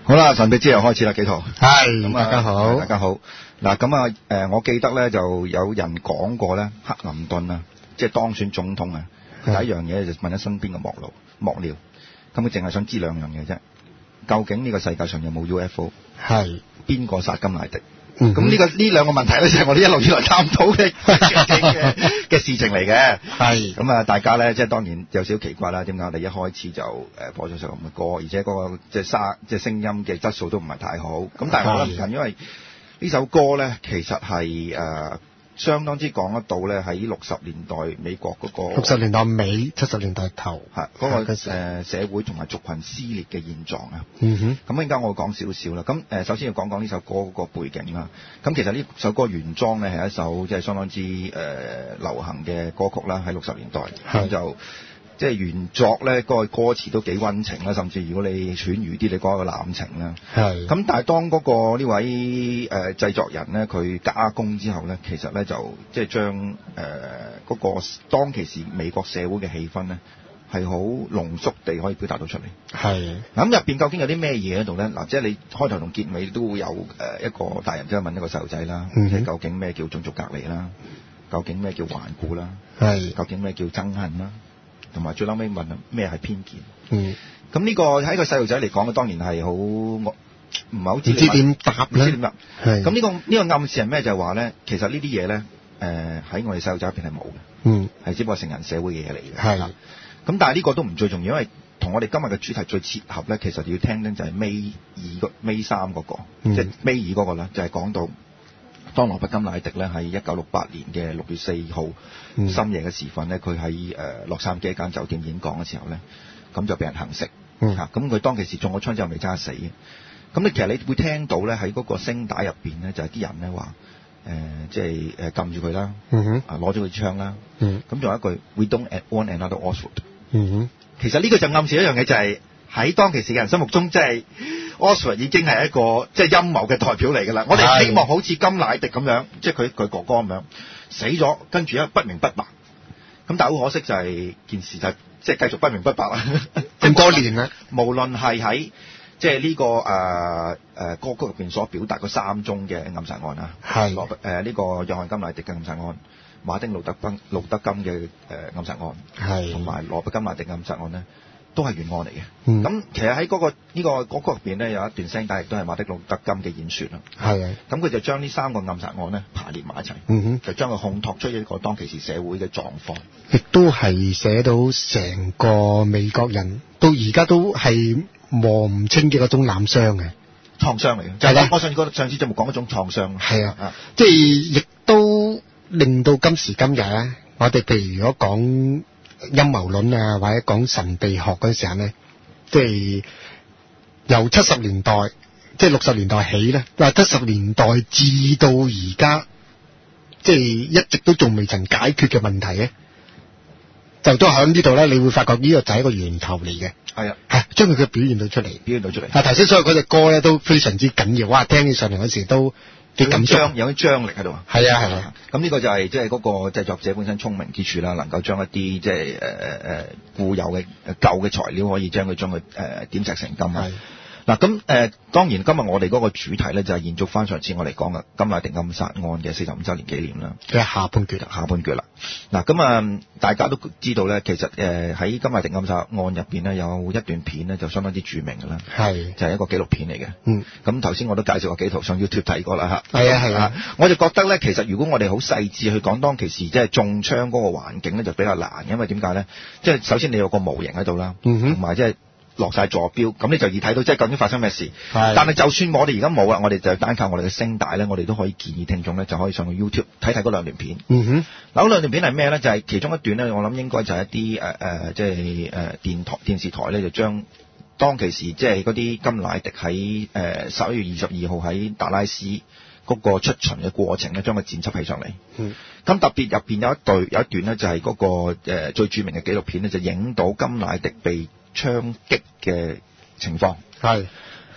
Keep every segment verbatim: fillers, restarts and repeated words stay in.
好啦，神秘之夜開始啦，紀陶。 係， 咁大家好， 大家好。嗱，咁啊，誒，我記得咧就有人講過咧，克林頓啊，即係當選總統啊，第一樣嘢就問咗身邊嘅幕僚幕僚，咁佢淨係想知兩樣嘢啫。究竟呢個世界上有冇 U F O？ 係邊個殺甘迺迪？咁呢、嗯這個呢兩個問題咧，就係我哋一路以來探討嘅嘅嘅事情嚟嘅。係咁啊，大家咧即係當然有少少奇怪啦。點解我哋一開始就誒播咗首咁嘅歌，而且嗰、那個即係沙即係聲音嘅質素都唔係太好。咁但係我覺得唔緊，因為呢首歌咧其實係誒、呃、相當之講得到咧喺六十年代美國嗰、那個六十年代尾七十年代頭係嗰、那個誒、呃、社會同埋族群撕裂嘅現狀啊。 嗯哼。 咁而家我會講少少啦。咁誒、呃、首先要講講呢首歌嗰個背景啦。咁其實呢首歌原裝咧係一首即係相當之誒、呃、流行嘅歌曲啦，喺六十年代。咁就即係原作咧，嗰個歌詞都幾溫情啦，甚至如果你犬儒啲，你講一個濫情啦。係。咁但係當嗰個呢位誒、呃、製作人咧，佢加工之後咧，其實咧就即係將誒嗰個當其時美國社會嘅氣氛咧，係好濃縮地可以表達到出嚟。係。咁入邊究竟有啲咩嘢喺度咧？嗱，即係你開頭同結尾都會有誒一個大人即係問一個細路仔啦，嗯、即係究竟咩叫種族隔離啦？究竟咩叫頑固啦？係。究竟咩叫憎恨啦？同埋最後尾問咩係偏見？嗯，咁呢個喺個細路仔嚟講，當然係好唔係好知點答咧。唔知點答。係。咁呢個呢、呢個暗示係咩？就係話咧，其實呢啲嘢咧，誒、呃、喺我哋細路仔入邊係冇嘅。嗯，係只不過成人社會嘅嘢嚟嘅。係。咁但係呢個都唔最重要，因為同我哋今日嘅主題最切合咧，其實要聽咧就係尾二個尾三嗰個，嗯、即係尾二嗰個啦，就係、是、講到當羅伯甘迺迪咧喺一九六八年嘅六月四號深夜嘅時分咧，佢喺誒洛杉磯一間酒店演講嘅時候咧，咁就俾人行刺嚇。咁佢、嗯、當其時中咗槍之後未揸死嘅。咁你其實你會聽到咧喺嗰個聲帶入邊咧，就係、是、啲人咧話誒，即係誒撳住佢啦，啊攞咗佢槍啦。咁仲、嗯、有一句 We don't want another Oswald。嗯、其實呢個就暗示一樣嘢，就係喺當其時嘅人心目中，即係 Oswald 已經係一個即係陰謀嘅代表嚟㗎啦。我哋希望好似甘迺迪咁樣，即係佢佢哥哥咁樣死咗，跟住一不明不白。咁但係好可惜就係件事就即係繼續不明不白啦。咁多年啦，無論係喺即係呢個誒誒、呃呃、歌曲入邊所表達嗰三宗嘅暗殺案啊，係羅誒呢個約翰甘迺迪嘅暗殺案。馬丁路德金路德金嘅誒、呃、暗殺案，係同埋羅伯甘迺迪暗殺案咧，都係懸案嚟嘅。咁、嗯、其實喺嗰、那個呢、這個歌曲入邊咧，有一段聲帶亦都係馬丁路德金嘅演說啦。係啊，咁佢就將呢三個暗殺案咧排列埋一齊，嗯哼，就將佢烘托出一個當其時社會嘅狀況，亦都係寫到成個美國人到而家都係摸唔清嘅嗰種濫傷嘅創傷嚟嘅。就係、是、我上次上次節目講嗰種創傷。係啊，啊即係亦都。令到今時今日咧，我哋譬如如果講陰謀論啊，或者講神秘學嗰陣時候咧，即係由七十年代，即係六十年代起咧，或者七十年代至到而家，即係一直都仲未曾解決嘅問題咧，就都喺呢度咧，你會發覺呢個就係一個源頭嚟嘅。係啊，係將佢嘅表現到出嚟，表現到出嚟。啊，頭先所有嗰隻歌咧都非常之緊要，哇！聽起上嚟嗰時都。幾緊張，有啲張力喺度啊！係啊係啊，咁呢、啊、個就係即係嗰個製作者本身聰明之處啦，能夠將一啲即係誒誒誒固有嘅舊嘅材料，可以將佢將佢誒點石成金啊！嗱咁誒，當然今日我哋嗰個主題咧就係延續翻上次我哋講嘅甘迺迪暗殺案嘅四十五週年紀念啦，嘅下半段，下半段啦。嗱咁啊，大家都知道咧，其實誒喺甘迺迪暗殺案入邊咧有一段片咧就相當之著名㗎啦，係就係、是、一個紀錄片嚟嘅。嗯，咁頭先我都介紹過幾套上 YouTube 睇過啦嚇。係啊係啊，我就覺得咧，其實如果我哋好細緻去講當其時即係中槍嗰個環境咧，就比較難，因為點解咧？即係首先你有個模型喺度啦，同埋即係。落晒座標，咁你就易睇到即係究竟發生咩事。係，但係就算我哋而家冇啦，我哋就單靠我哋嘅聲帶咧，我哋都可以建議聽眾咧就可以上去 YouTube 睇睇嗰兩段片。嗯哼，嗱嗰兩段片係咩咧？就係、是、其中一段咧，我諗應該就係一啲誒誒，即係誒電台電視台咧就將當其時即係嗰啲甘迺迪喺誒十一月二十二號喺達拉斯嗰個出巡嘅過程咧，將佢剪輯起上嚟。嗯，咁特別入邊有一對有一段咧，就係、是、嗰、那個誒、呃、最著名嘅紀錄片咧，就影到甘迺迪被槍擊嘅情況。係，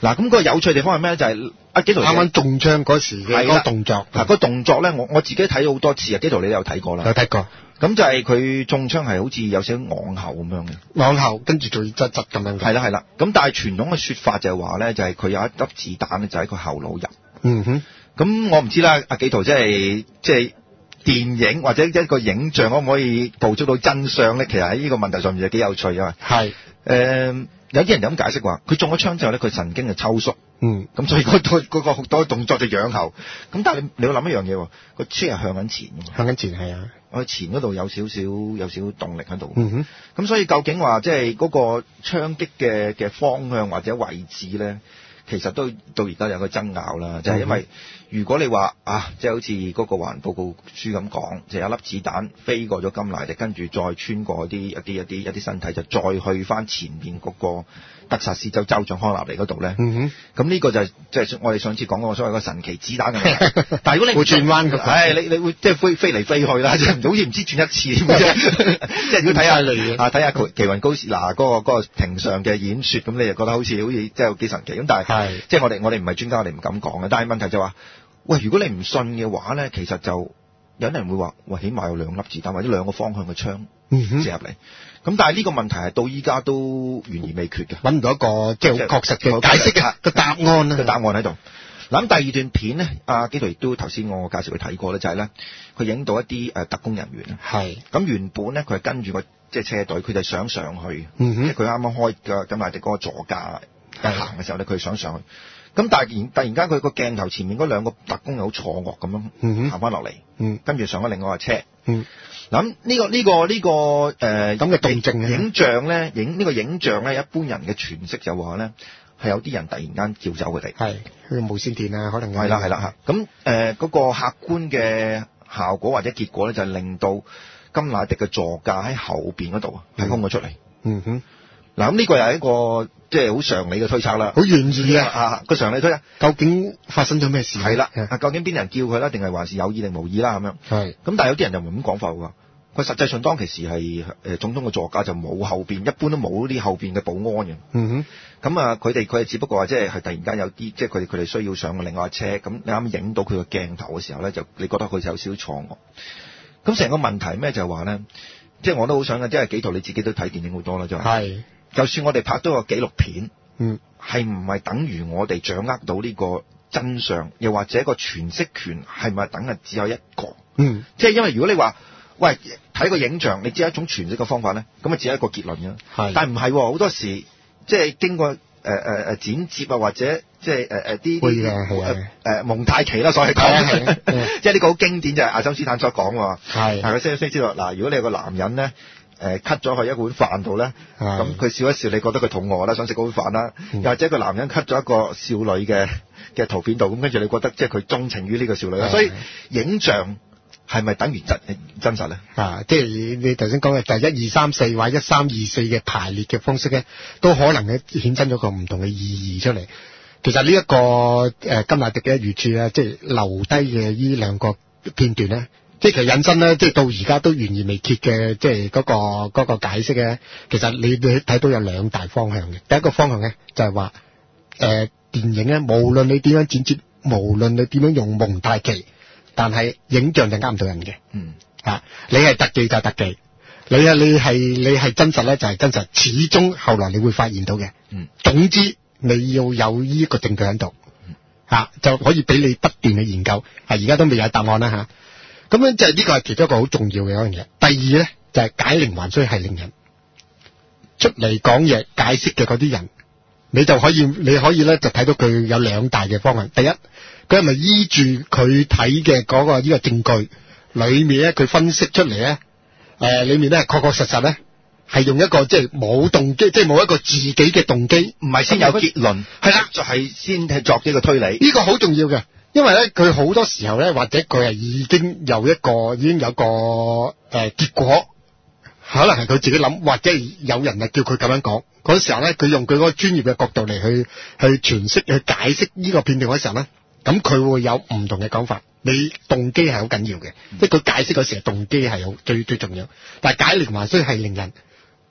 嗱，咁個有趣地方係咩咧？就係阿紀陶啱啱中槍嗰時嘅嗰個動作， 嗱，個動作咧，我我自己睇好多次啊。紀陶你都有睇過啦， 有睇過。 咁就係佢中槍係好似有少少昂後咁樣嘅， 昂後跟住仲要側側咁樣嘅。 係啦係啦。咁但係傳統嘅説法就係話咧，就係佢有一粒子彈咧，就喺佢後腦入。 嗯哼。 咁我唔知啦，阿紀陶即係即係電影或者一個影像可唔可以捕捉到真相咧？其實喺呢個問題上面係幾有趣啊。 係。誒、 呃。有啲人就咁解釋話，佢中咗槍之後咧，佢神經就抽縮， 嗯， 咁所以嗰個嗰個好多動作就仰後。咁但係你你要諗一樣嘢喎，個車係向緊前嘅嘛， 向緊前係啊， 我前嗰度有少少有少少動力喺度。 嗯哼， 咁所以究竟話即係嗰個槍擊嘅嘅方向或者位置咧，其實都到而家有個爭拗啦，就係、是、因為如果你話啊，即、就、係、是、好似嗰個環報告書咁講，就有一粒子彈飛過咗甘迺迪，跟住再穿過一啲一啲一啲一啲身體，就再去翻前面嗰個德薩斯州州長康納尼嗰度咧。嗯哼，咁呢個就係即係我哋上次講嗰個所謂個神奇子彈嘅問題。但係如果你會轉彎嘅， 唉，你你會即係飛飛嚟飛去啦，即係好似唔知轉一次咁啫。即係如果睇下啊，睇下奇雲高士拿嗰個嗰個庭上嘅演説，咁你就覺得好似好似即係有幾神奇咁，但係即係我哋我哋唔係專家，我哋唔敢講嘅。但係問題就話，喂，如果你唔信嘅話咧，其實就有人會話，喂，起碼有兩粒子彈或者兩個方向嘅槍射入嚟。咁、嗯、但係呢個問題係到依家都懸而未決嘅， 揾唔到一個即係好確實嘅解釋嘅個答案啦。 個答案喺度。嗱，咁第二段片咧，阿紀陶亦都頭先我介紹佢睇過咧，就係咧佢影到一啲誒特工人員。係。咁原本咧佢係跟住個即係車隊，佢就想上去。嗯哼。即係佢啱啱開嘅甘迺迪嗰個座駕行嘅時候咧，佢想上去。咁但係突然間佢個鏡頭前面嗰兩個特工又好錯愕咁樣行翻落嚟，跟住上咗另外一個車。嗯，嗱，呢個呢個呢個誒咁嘅動靜影像咧，影呢個影像咧，一般人嘅詮釋就話咧係有啲人突然間叫走佢哋，係佢無線電啊，可能係啦係啦嚇。咁誒嗰個客觀嘅效果或者結果咧，就係令到甘迺迪嘅座駕喺後邊嗰度係空咗出嚟。嗯哼。嗱，咁呢個又係一個即係好常理嘅推測啦，好懸疑啊！啊，個常理推測，究竟發生咗咩事？係啦，啊，究竟邊人叫佢啦，定係還是有意定無意啦？咁樣係。咁但係有啲人就唔係咁講法喎。佢實際上當其時係誒總統嘅座駕就冇後邊，一般都冇啲後邊嘅保安嘅。嗯哼。咁啊，佢哋佢係只不過話即係係突然間有啲即係佢哋佢哋需要上另外一車，咁你啱啱影到佢個鏡頭嘅時候咧，就你覺得佢有少少錯愕。咁成個問題咩就係話咧，即係我都好想嘅，即係紀陶你自己都睇電影好多啦，就係。係。就算我哋拍多個紀錄片，嗯，係唔係等於我哋掌握到呢個真相？又或者個詮釋權係咪等係只有一個？嗯，即係因為如果你話，喂，睇個影像，你只有一種詮釋嘅方法咧，咁啊只有一個結論嘅。係，但係唔係好多時，即係經過誒誒誒剪接啊，或者即係誒誒啲誒誒蒙太奇啦，所謂講，即係呢個好經典就係愛因斯坦所講喎。係，係佢先先知道嗱，如果你有個男人咧。誒 cut 咗佢一碗飯度咧，咁佢笑一笑，你覺得佢肚餓啦，想食嗰碗飯啦。又、嗯、或者個男人 cut 咗一個少女嘅嘅圖片度，咁跟住你覺得即係佢鍾情於呢個少女啦。所以影像係咪等於真真實咧？啊，即係你頭先講嘅就係一二三四或者一三二四嘅排列嘅方式咧，都可能咧衍生咗個唔同嘅意義出嚟。其實呢、這、一個誒甘迺迪嘅預處咧，即係留低嘅呢兩個片段咧。即係其實引申咧，即係到而家都懸而未揭嘅，即係嗰個嗰個解釋咧。其實你你睇到有兩大方向嘅。第一個方向咧就係話，誒電影咧，無論你點樣剪接，無論你點樣用蒙太奇，但係影像就呃唔到人嘅。嗯，啊，你係特技就係特技，你啊你係你係真實咧就係真實，始終後來你會發現到嘅。嗯，總之你要有呢一個證據喺度，嚇就可以俾你不斷去研究。係而家都未有答案啦嚇。咁樣就係呢個係其中一個好重要嘅一樣嘢。第二咧就係、是、解鈴還須繫鈴人，出嚟講嘢解釋嘅嗰啲人，你就可以你可以咧就睇到佢有兩大嘅方向。第一，佢係咪依住佢睇嘅嗰個呢個證據裏面咧，佢分析出嚟咧，誒、呃，裏面咧確確實實咧係用一個即係冇動機，即係冇一個自己嘅動機，唔係先有結論，係啦，就係、是、先係作呢個推理。呢、這個好重要嘅。因為咧，佢好多時候咧，或者佢係已經有一個，已經有個誒、呃、結果，可能係佢自己諗，或者有人係叫佢咁樣講。嗰時候咧，佢用佢嗰個專業嘅角度嚟去去詮釋、去解釋呢個片段嗰時候咧，咁佢會有唔同嘅講法。你動機係好緊要嘅，即係佢解釋嗰時候動機係好最最重要。但係解鈴還須繫鈴人，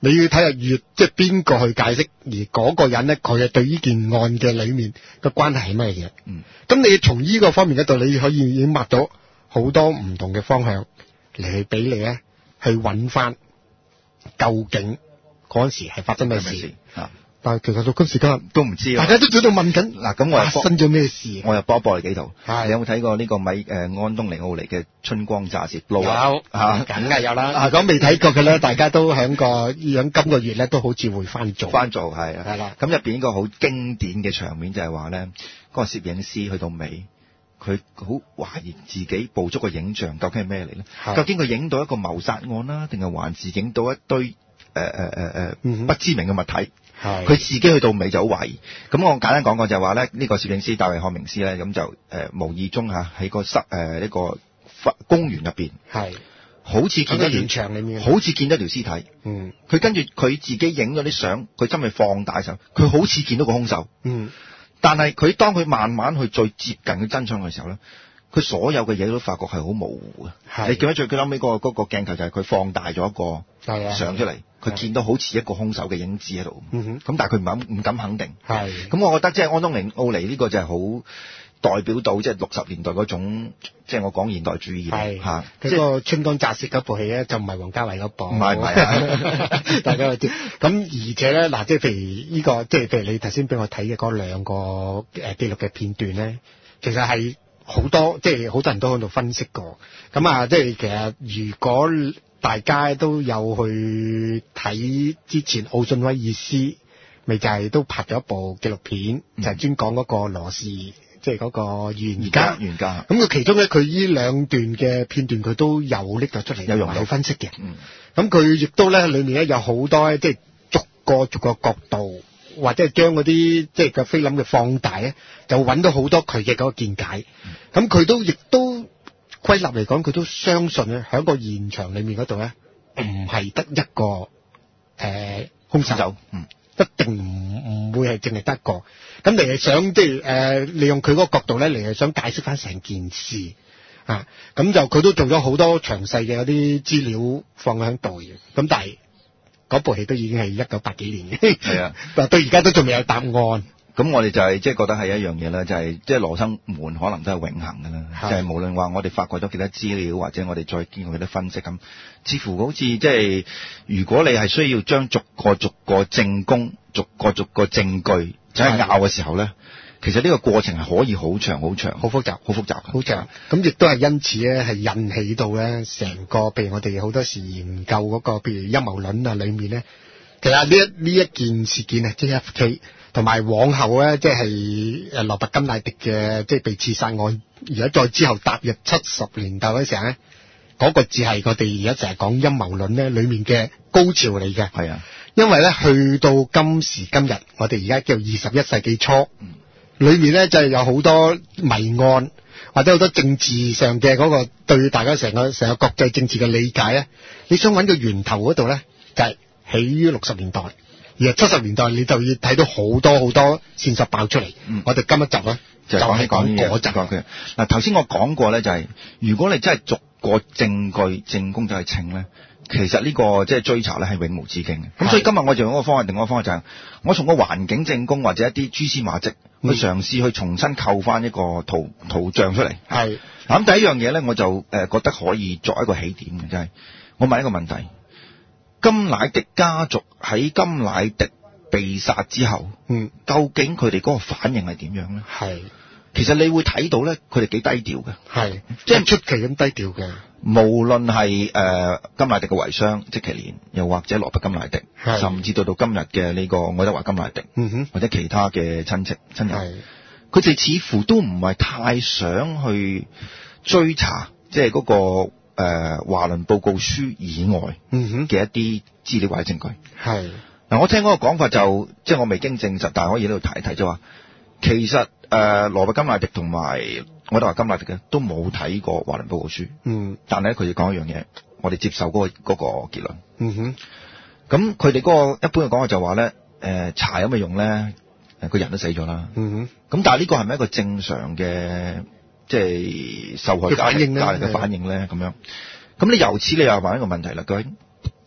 你要睇下越即係邊個去解釋，而嗰個人咧佢係對呢件案嘅裏面嘅關係係乜嘢？ 嗯， 咁你從呢個方面嗰度，你可以已經擘到好多唔同嘅方向嚟去俾你咧去揾翻究竟嗰陣時係發生咩事啊！ 但係其實到今時今日都唔知， 大家都喺度問緊嗱，咁我發生咗咩事？ 我又播一播你幾套。 係你有冇睇過呢個米誒、呃、安東尼奧尼嘅《春光乍泄》？ 有啊， 梗係有啦。啊，咁未睇過嘅咧，大家都喺個響今個月咧都好似會翻做。 翻做係啊， 係啦。 咁入邊一個好經典嘅場面就係話咧，嗰、那個攝影師去到尾，佢好懷疑自己捕捉嘅影像究竟係咩嚟咧？究竟佢影到一個謀殺案啦，定係還是影到一堆誒誒誒誒不知名嘅物體？佢自己去到尾就好懷疑。咁我簡單講講就係話咧，呢、這個攝影師大衛漢明斯咧，咁就誒、呃、無意中嚇喺個室誒呢個公園入邊，係好似見到現場裏面，好似見到條屍體。嗯，佢跟住佢自己影咗啲相，佢真係放大時候，佢好似見到個兇手。嗯，但係佢當佢慢慢去最接近佢真相嘅時候咧，佢所有嘅嘢都發覺係好模糊嘅。你記得最佢諗尾嗰個嗰個鏡頭就係佢放大咗一個相出嚟，佢見到好似一個兇手嘅影子喺度。嗯哼，咁但係佢唔敢唔敢肯定。係，咁我覺得即係安東尼奧尼呢個就係好代表到即係六十年代嗰種，即係我講現代主義嚇。即係個春光乍泄嗰部戲咧，就唔係王家衛嗰部。唔係唔係啊！大家都知。咁而且咧，嗱，即係譬如呢個，即係譬如你頭先俾我睇嘅嗰兩個誒記錄嘅片段咧，其實係好多，即係好多人都喺度分析過。咁啊，即係其實如果大家都有去睇之前奧遜威爾斯，咪就係都拍咗一部紀錄片，就係專講嗰個羅氏。即係嗰個原家，原家。咁佢其中咧，佢呢兩段嘅片段，佢都有拎咗出嚟，有用嚟分析嘅。嗯。咁佢亦都咧，裏面咧有好多即係逐個逐個角度，或者係將嗰啲即係個菲林嘅放大咧，就揾到好多佢嘅嗰個見解。咁、嗯、佢都亦都歸納嚟講，佢都相信咧，喺個現場裏面嗰度咧，唔係得一個誒、呃、兇手。嗯。一定唔唔會係淨係得一個，咁你係想即係誒利用佢嗰個角度咧，嚟係想解釋翻成件事啊，咁就佢都做咗好多詳細嘅嗰啲資料放喺度嘅，咁但係嗰部戲都已經係一九八幾年嘅，係啊，但到而家都仲未有答案。咁我哋就係即係覺得係一樣嘢啦，就係即係羅生門可能都係永恆㗎啦，就係、是、無論話我哋發掘咗幾多資料，或者我哋再經過幾多分析咁，似乎好似即係如果你係需要將逐個逐個證供、逐個逐個證據就係拗嘅時候咧，其實呢個過程係可以好長、好長、好複雜、好複雜、好長。咁亦都係因此咧，係引起到咧成個，譬如我哋好多時研究嗰、那個，譬如陰謀論啊，裏面咧，其實呢一呢一件事件啊 ，J F K。同埋往後咧，即係誒羅伯甘迺迪嘅即係被刺殺案，而家再之後踏入七十年代嗰時候咧，嗰、那個字係我哋而家成日講陰謀論咧裏面嘅高潮嚟嘅。係啊，因為咧去到今時今日，我哋而家叫二十一世紀初，嗯、裏面咧就係、是、有好多謎案，或者好多政治上嘅嗰個對大家成個成個國際政治嘅理解咧，你想揾個源頭嗰度咧，就係、是、起於六十年代。而係七十年代，你就要睇到好多好多線索爆出嚟。嗯，我哋今一集咧就係講嗰集。嗱，頭先我講過咧，就係、是、如果你真係逐個證據證供就係稱咧，其實呢、這個即係追查咧係永無止境嘅。咁所以今日我就用一個方法，另外一個方法就係、是、我從個環境證供或者一啲蛛絲馬跡、嗯、去嘗試去重新構翻一個圖圖像出嚟。係。嗱，咁第一樣嘢咧，我就誒覺得可以作一個起點嘅，就係、是、我問一個問題。甘迺迪家族喺甘迺迪被殺之後，嗯，究竟佢哋嗰個反應係點樣咧？係，其實你會睇到咧，佢哋幾低調嘅，係，即係出奇咁低調嘅。無論係誒甘迺迪嘅遺孀即其連，又或者羅伯甘迺迪，甚至到到今日嘅呢個愛德華甘迺迪，嗯哼，或者其他嘅親戚親人，佢哋似乎都唔係太想去追查，即係嗰個。誒、呃，華倫報告書以外嘅一啲資料或者證據，係嗱，我聽嗰個講法就，即係我未經證實，但係可以喺度提一提就話，其實誒羅伯甘迺迪同埋愛德華甘迺迪嘅都冇睇過華倫報告書，嗯，但係咧佢哋講一樣嘢，我哋接受嗰、那個嗰、那個結論，嗯哼，咁佢哋嗰個一般嘅講法就話咧，誒、呃、查有咩用咧？誒個人都死咗啦，嗯哼，咁但係呢個係咪一個正常嘅？即係受害者帶嚟嘅反應咧，咁樣。咁你由此你又問一個問題啦，究竟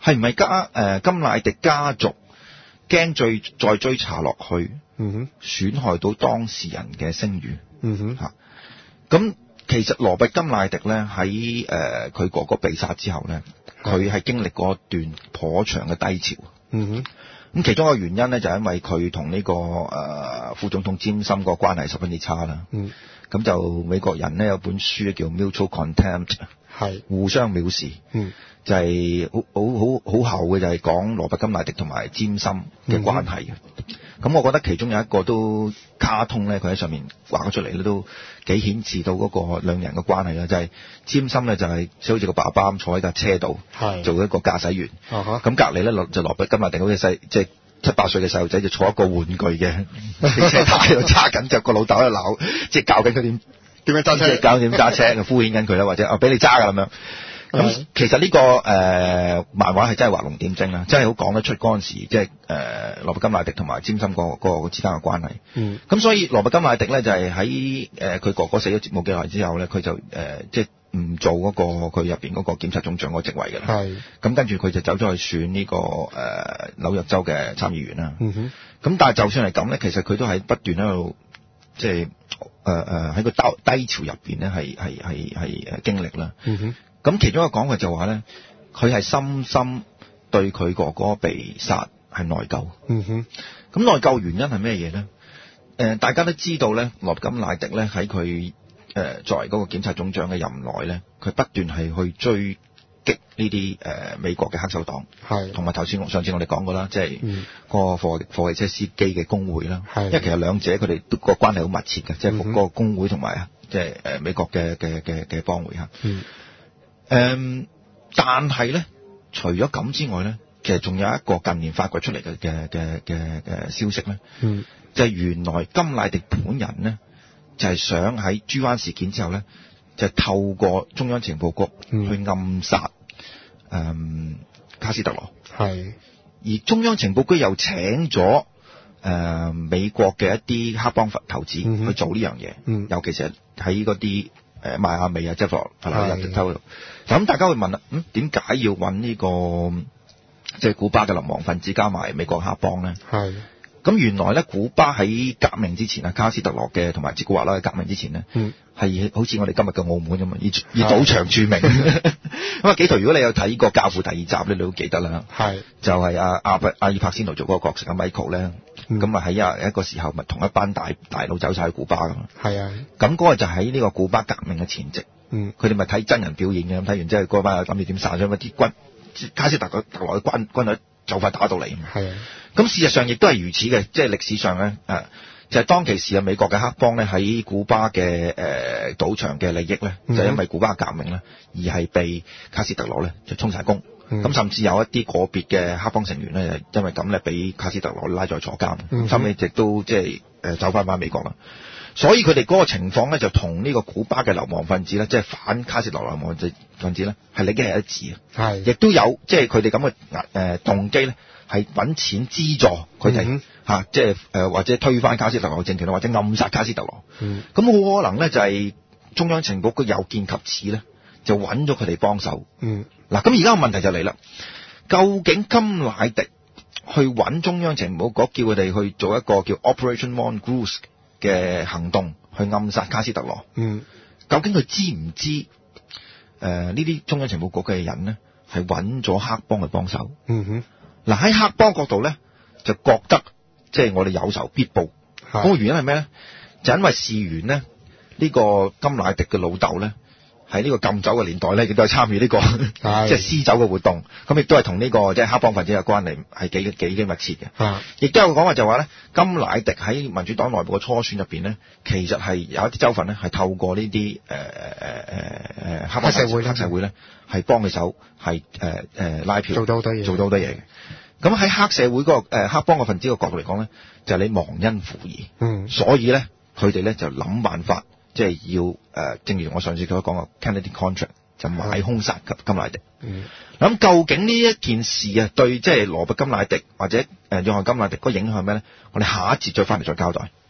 係唔係加誒、呃、甘迺迪家族驚追再追查落去， 嗯哼， 損害到當事人嘅聲譽， 嗯哼， 嚇、咁其實羅拔甘迺迪咧喺誒佢哥哥被殺之後咧，佢係經歷過一段頗長嘅低潮。 嗯哼， 咁其中一個原因咧就係因為佢同呢個誒、呃、副總統詹森個關係十分之差啦。 嗯， 咁就美國人咧有本書叫 Mutual Contempt， 係互相藐視。 嗯， 就係好好好好厚嘅，就係講羅拔甘迺迪同埋詹森嘅關係嘅。咁、嗯、我覺得其中有一個都卡通咧，佢喺上面畫咗出嚟咧，都幾顯示到嗰個兩人嘅關係啦。就係詹森咧就係好似個爸爸咁坐喺架車度，做一個駕駛員。咁隔離咧就羅拔甘迺迪好似細即係七八歲嘅細路仔，就坐一個玩具嘅車胎喺度揸緊，就個老豆喺度鬧，即係教緊佢點點樣揸車，教點揸車，就敷衍緊佢啦，或者啊俾你揸㗎咁樣。咁、嗯、其實呢、這個誒、呃、漫畫係真係畫龍點睛啦，真係好講得出嗰陣時，即係誒羅拔甘迺迪同埋詹森個個之間嘅關係。嗯。咁所以羅拔甘迺迪咧就係喺誒佢哥哥死咗冇幾耐之後咧，佢就誒、呃、即係唔做嗰、那個佢入邊嗰個檢察總長嗰個職位㗎啦。係。咁跟住佢就走咗去選呢、這個誒、呃、紐約州嘅參議員啦。嗯哼。咁但係就算係咁咧，其實佢都係不斷喺度即係誒誒喺個低低潮入邊咧，係係係係誒經歷啦。嗯哼。咁其中一個講法就話咧，佢係深深對佢哥哥被殺係內疚。嗯哼。咁內疚原因係咩嘢咧？誒、呃，大家都知道咧，羅拔甘迺迪咧喺佢誒作為嗰個檢察總長嘅任內咧，佢不斷係去追擊呢啲誒美國嘅黑手黨，係同埋頭先上次我哋講過啦，即係個貨貨汽車司機嘅工會啦。係。因為其實兩者佢哋都個關係好密切嘅，即係個工會同埋即係誒美國嘅嘅嘅嘅幫會嚇。嗯。誒、嗯，但係咧，除咗咁之外咧，其實仲有一個近年發掘出嚟嘅嘅嘅嘅嘅消息咧，嗯，就係、是、原來甘迺迪本人咧，就係、是、想喺豬灣事件之後咧，就透過中央情報局去暗殺誒、嗯嗯、卡斯特羅，係，而中央情報局又請咗誒、呃、美國嘅一啲黑幫頭子去做呢樣嘢，嗯，尤其是喺嗰啲誒邁阿密啊，即係佛佛羅里達州度。咁大家會問啦，咁點解要揾呢、這個即係、就是、古巴嘅流亡分子加埋美國黑幫咧？係。咁原來咧，古巴喺革命之前啊，卡斯特羅嘅同埋捷古華拉嘅革命之前咧，嗯，係好似我哋今日嘅澳門咁啊，以以賭場著名。咁啊，幾圖如果你有睇過《教父》第二集咧，你都記得啦。係。就係、是、阿阿阿爾柏仙奴做嗰個角色阿 Michael 咧，咁啊喺一一個時候咪同一班大大佬走晒去古巴噶嘛。係啊。咁嗰個就喺呢個古巴革命嘅前夕。嗯，佢哋咪睇真人表演嘅，咁睇完之後嗰班諗住點殺咗啲軍卡斯特個特羅嘅軍軍隊就快打到嚟。係啊，咁事實上亦都係如此嘅，即係歷史上咧誒，就係、是、當其時啊美國嘅黑幫咧喺古巴嘅誒賭場嘅利益咧，嗯、就因為古巴革命咧而係被卡斯特羅咧就充晒工，咁、嗯、甚至有一啲個別嘅黑幫成員咧，因為咁咧俾卡斯特羅拉咗坐監，咁後尾亦都即係誒走翻返美國啦。所以佢哋嗰個情況咧，就同呢個古巴嘅流亡分子咧，即係反卡斯特羅流亡分子咧，係理解係一致啊。係，亦都有即係佢哋咁嘅誒動機咧，係揾錢資助佢哋嚇，即係誒或者推翻卡斯特羅政權，或者暗殺卡斯特羅。嗯，咁好可能咧就係中央情報局有見及此咧，就揾咗佢哋幫手。嗯，嗱，咁而家個問題就嚟啦，究竟甘迺迪去揾中央情報局，叫佢哋去做一個叫 Operation Mongoose嘅行動去暗殺卡斯特羅，嗯，究竟佢知唔知誒呢啲中央情報局嘅人咧係揾咗黑幫去幫手？嗯哼，嗱喺黑幫角度咧就覺得即係、就是、我哋有仇必報，嗰、那個原因係咩咧？就因為事緣咧呢、這個甘迺迪嘅老豆咧喺呢個禁酒嘅年代咧，亦都係參與呢個即係私酒嘅活動，咁亦都係同呢個即係黑幫分子嘅關係係幾幾幾密切嘅。亦都有個講法就話咧，甘迺迪喺民主黨內部嘅初選入邊咧，其實係有一啲州份咧係透過呢啲誒誒誒誒黑幫社會黑社會咧係幫佢手係誒誒拉票，做到好多嘢，做到好多嘢嘅。咁喺黑社會嗰、那個誒、呃、黑幫嘅分子嘅角度嚟講咧，就係、是、你忘恩負義，嗯，所以咧佢哋咧就諗辦法。即係要誒、呃，正如我上次佢講嘅 Kennedy Contract 就買兇殺甘迺迪。嗯，咁究竟呢一件事啊，對即係羅拔甘迺迪或者誒約翰甘迺迪嗰個影響係咩咧？我哋下一節再翻嚟再交代。